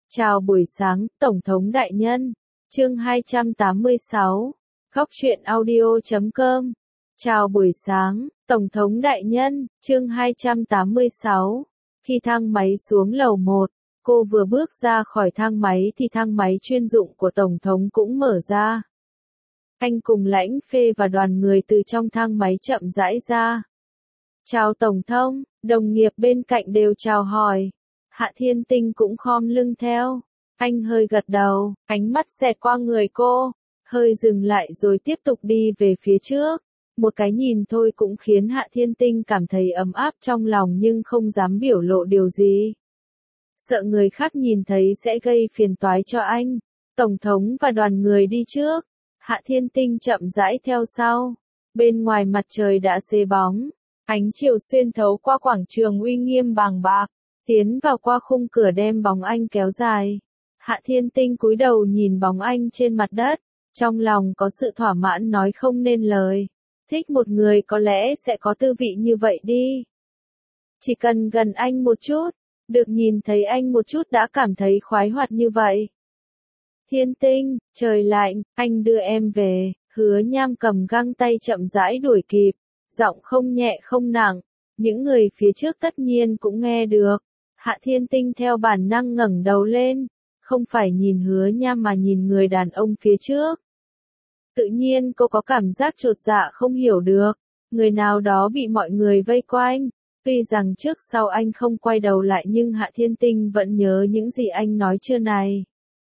Chào buổi sáng, Tổng thống đại nhân. Chương 286. Góc truyện audio.com. Chào buổi sáng, Tổng thống đại nhân. Chương 286. Khi thang máy xuống lầu 1, cô vừa bước ra khỏi thang máy thì thang máy chuyên dụng của Tổng thống cũng mở ra. Anh cùng Lãnh Phê và đoàn người từ trong thang máy chậm rãi ra. Chào Tổng thống, đồng nghiệp bên cạnh đều chào hỏi. Hạ Thiên Tinh cũng khom lưng theo. Anh hơi gật đầu, ánh mắt xẹt qua người cô, hơi dừng lại rồi tiếp tục đi về phía trước. Một cái nhìn thôi cũng khiến Hạ Thiên Tinh cảm thấy ấm áp trong lòng nhưng không dám biểu lộ điều gì. Sợ người khác nhìn thấy sẽ gây phiền toái cho anh. Tổng thống và đoàn người đi trước. Hạ Thiên Tinh chậm rãi theo sau. Bên ngoài mặt trời đã xế bóng. Ánh chiều xuyên thấu qua quảng trường uy nghiêm bàng bạc, tiến vào qua khung cửa đem bóng anh kéo dài. Hạ Thiên Tinh cúi đầu nhìn bóng anh trên mặt đất, trong lòng có sự thỏa mãn nói không nên lời. Thích một người có lẽ sẽ có tư vị như vậy đi. Chỉ cần gần anh một chút, được nhìn thấy anh một chút đã cảm thấy khoái hoạt như vậy. Thiên Tinh, trời lạnh, anh đưa em về. Hứa Nham cầm găng tay chậm rãi đuổi kịp, giọng không nhẹ không nặng. Những người phía trước tất nhiên cũng nghe được. Hạ Thiên Tinh theo bản năng ngẩng đầu lên, không phải nhìn Hứa Nham mà nhìn người đàn ông phía trước. Tự nhiên cô có cảm giác chột dạ không hiểu được, người nào đó bị mọi người vây quanh. Tuy rằng trước sau anh không quay đầu lại nhưng Hạ Thiên Tinh vẫn nhớ những gì anh nói trưa này.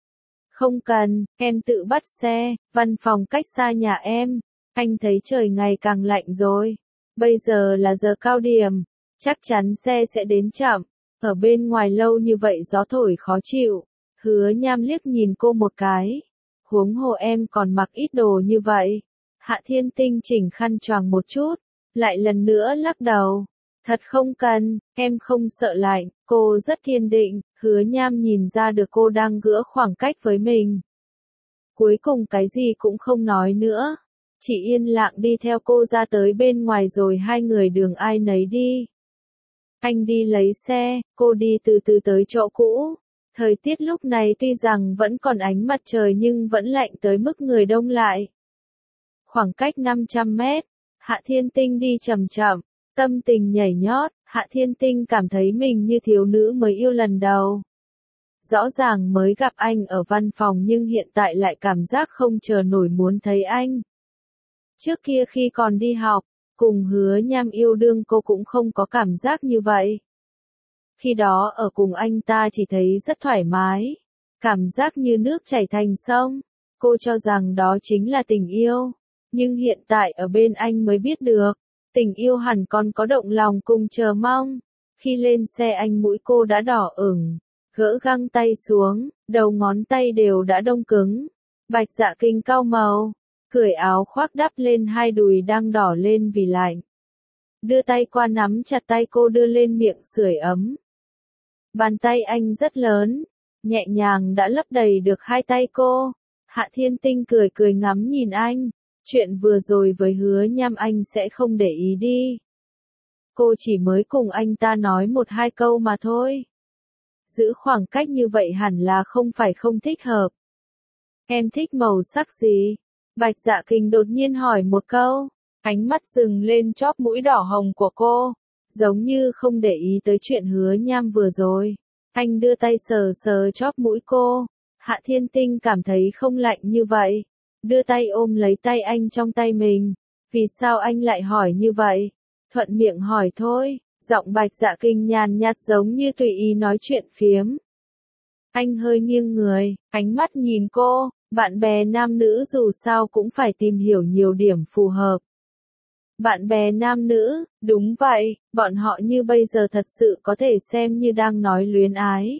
Không cần, em tự bắt xe, văn phòng cách xa nhà em. Anh thấy trời ngày càng lạnh rồi. Bây giờ là giờ cao điểm, chắc chắn xe sẽ đến chậm. Ở bên ngoài lâu như vậy gió thổi khó chịu. Hứa Nham liếc nhìn cô một cái. Huống hồ em còn mặc ít đồ như vậy. Hạ Thiên Tinh chỉnh khăn choàng một chút, lại lần nữa lắc đầu. Thật không cần, em không sợ lạnh. Cô rất kiên định. Hứa Nham nhìn ra được cô đang gỡ khoảng cách với mình. Cuối cùng cái gì cũng không nói nữa, chỉ yên lặng đi theo cô ra tới bên ngoài rồi hai người đường ai nấy đi. Anh đi lấy xe, cô đi từ từ tới chỗ cũ. Thời tiết lúc này tuy rằng vẫn còn ánh mặt trời nhưng vẫn lạnh tới mức người đông lại. Khoảng cách 500 mét, Hạ Thiên Tinh đi chậm chậm, tâm tình nhảy nhót. Hạ Thiên Tinh cảm thấy mình như thiếu nữ mới yêu lần đầu. Rõ ràng mới gặp anh ở văn phòng nhưng hiện tại lại cảm giác không chờ nổi muốn thấy anh. Trước kia khi còn đi học, cùng Hứa Nham yêu đương cô cũng không có cảm giác như vậy. Khi đó ở cùng anh ta chỉ thấy rất thoải mái, cảm giác như nước chảy thành sông. Cô cho rằng đó chính là tình yêu, nhưng hiện tại ở bên anh mới biết được, tình yêu hẳn còn có động lòng cùng chờ mong. Khi lên xe anh mũi cô đã đỏ ửng, gỡ găng tay xuống, đầu ngón tay đều đã đông cứng. Bạch Dạ Kinh cau màu, cởi áo khoác đắp lên hai đùi đang đỏ lên vì lạnh. Đưa tay qua nắm chặt tay cô đưa lên miệng sưởi ấm. Bàn tay anh rất lớn, nhẹ nhàng đã lấp đầy được hai tay cô. Hạ Thiên Tinh cười cười ngắm nhìn anh. Chuyện vừa rồi với Hứa Nham anh sẽ không để ý đi. Cô chỉ mới cùng anh ta nói một hai câu mà thôi. Giữ khoảng cách như vậy hẳn là không phải không thích hợp. Em thích màu sắc gì? Bạch Dạ Kinh đột nhiên hỏi một câu. Ánh mắt dừng lên chóp mũi đỏ hồng của cô, giống như không để ý tới chuyện Hứa Nham vừa rồi. Anh đưa tay sờ sờ chóp mũi cô. Hạ Thiên Tinh cảm thấy không lạnh như vậy. Đưa tay ôm lấy tay anh trong tay mình. Vì sao anh lại hỏi như vậy? Thuận miệng hỏi thôi. Giọng Bạch Dạ Kinh nhàn nhạt giống như tùy ý nói chuyện phiếm. Anh hơi nghiêng người, ánh mắt nhìn cô. Bạn bè nam nữ dù sao cũng phải tìm hiểu nhiều điểm phù hợp. Bạn bè nam nữ, đúng vậy, bọn họ như bây giờ thật sự có thể xem như đang nói luyến ái.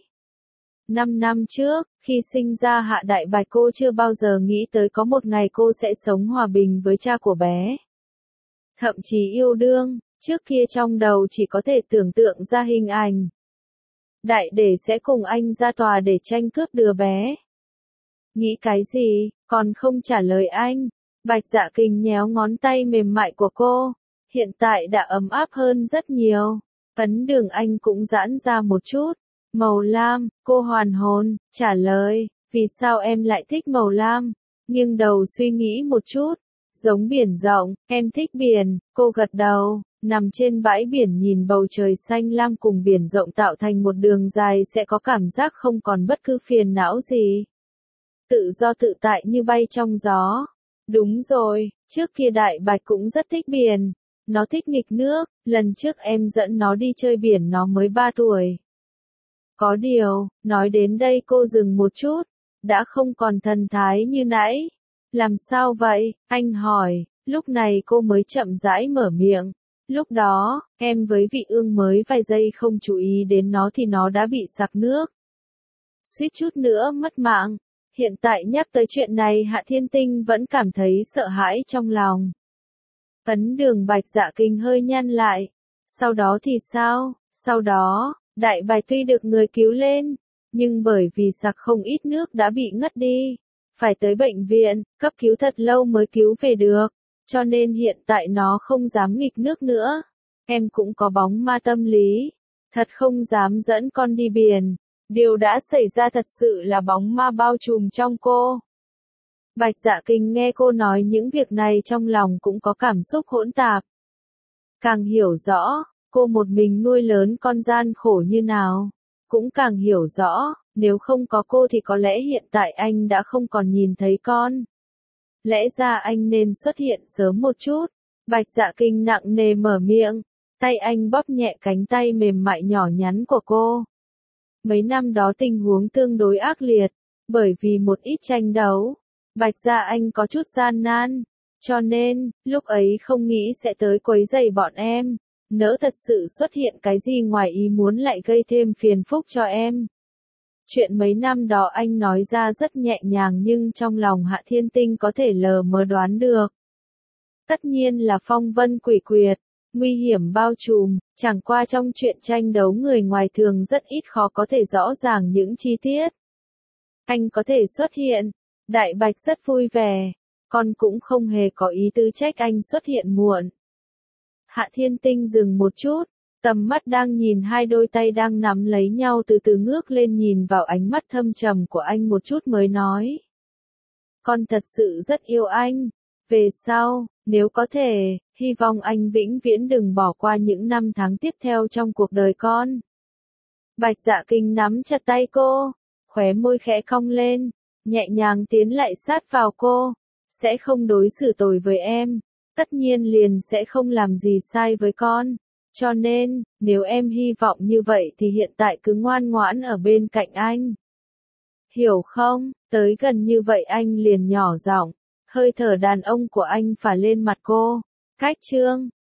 5 năm trước, khi sinh ra Hạ Đại Bạch cô chưa bao giờ nghĩ tới có một ngày cô sẽ sống hòa bình với cha của bé. Thậm chí yêu đương, trước kia trong đầu chỉ có thể tưởng tượng ra hình ảnh. Đại để sẽ cùng anh ra tòa để tranh cướp đứa bé. Nghĩ cái gì, còn không trả lời anh. Bạch Dạ Kinh nhéo ngón tay mềm mại của cô. Hiện tại đã ấm áp hơn rất nhiều. Ấn đường anh cũng giãn ra một chút. Màu lam, cô hoàn hồn, trả lời, vì sao em lại thích màu lam? Nghiêng đầu suy nghĩ một chút, giống biển rộng, em thích biển, cô gật đầu, nằm trên bãi biển nhìn bầu trời xanh lam cùng biển rộng tạo thành một đường dài sẽ có cảm giác không còn bất cứ phiền não gì. Tự do tự tại như bay trong gió. Đúng rồi, trước kia Đại Bạch cũng rất thích biển. Nó thích nghịch nước, lần trước em dẫn nó đi chơi biển nó mới 3 tuổi. Có điều, nói đến đây cô dừng một chút, đã không còn thần thái như nãy. Làm sao vậy? Anh hỏi, lúc này cô mới chậm rãi mở miệng. Lúc đó, em với Vị Ương mới vài giây không chú ý đến nó thì nó đã bị sặc nước. Suýt chút nữa mất mạng. Hiện tại nhắc tới chuyện này Hạ Thiên Tinh vẫn cảm thấy sợ hãi trong lòng. Ấn Đường Bạch Dạ Kinh hơi nhăn lại. Sau đó thì sao? Sau đó, Đại Bạch tuy được người cứu lên, nhưng bởi vì sặc không ít nước đã bị ngất đi. Phải tới bệnh viện, cấp cứu thật lâu mới cứu về được. Cho nên hiện tại nó không dám nghịch nước nữa. Em cũng có bóng ma tâm lý. Thật không dám dẫn con đi biển. Điều đã xảy ra thật sự là bóng ma bao trùm trong cô. Bạch Dạ Kinh nghe cô nói những việc này trong lòng cũng có cảm xúc hỗn tạp. Càng hiểu rõ, cô một mình nuôi lớn con gian khổ như nào. Cũng càng hiểu rõ, nếu không có cô thì có lẽ hiện tại anh đã không còn nhìn thấy con. Lẽ ra anh nên xuất hiện sớm một chút. Bạch Dạ Kinh nặng nề mở miệng, tay anh bóp nhẹ cánh tay mềm mại nhỏ nhắn của cô. Mấy năm đó tình huống tương đối ác liệt, bởi vì một ít tranh đấu, Bạch Gia Anh có chút gian nan, cho nên, lúc ấy không nghĩ sẽ tới quấy rầy bọn em, nỡ thật sự xuất hiện cái gì ngoài ý muốn lại gây thêm phiền phức cho em. Chuyện mấy năm đó anh nói ra rất nhẹ nhàng nhưng trong lòng Hạ Thiên Tinh có thể lờ mờ đoán được. Tất nhiên là phong vân quỷ quyệt, nguy hiểm bao trùm, chẳng qua trong chuyện tranh đấu người ngoài thường rất ít khó có thể rõ ràng những chi tiết. Anh có thể xuất hiện, Đại Bạch rất vui vẻ, con cũng không hề có ý tứ trách anh xuất hiện muộn. Hạ Thiên Tinh dừng một chút, tầm mắt đang nhìn hai đôi tay đang nắm lấy nhau từ từ ngước lên nhìn vào ánh mắt thâm trầm của anh một chút mới nói. Con thật sự rất yêu anh. Về sau, nếu có thể, hy vọng anh vĩnh viễn đừng bỏ qua những năm tháng tiếp theo trong cuộc đời con. Bạch Dạ Kinh nắm chặt tay cô, khóe môi khẽ cong lên, nhẹ nhàng tiến lại sát vào cô. Sẽ không đối xử tồi với em, tất nhiên liền sẽ không làm gì sai với con. Cho nên, nếu em hy vọng như vậy thì hiện tại cứ ngoan ngoãn ở bên cạnh anh. Hiểu không? Tới gần như vậy anh liền nhỏ giọng. Hơi thở đàn ông của anh phả lên mặt cô. Cách chương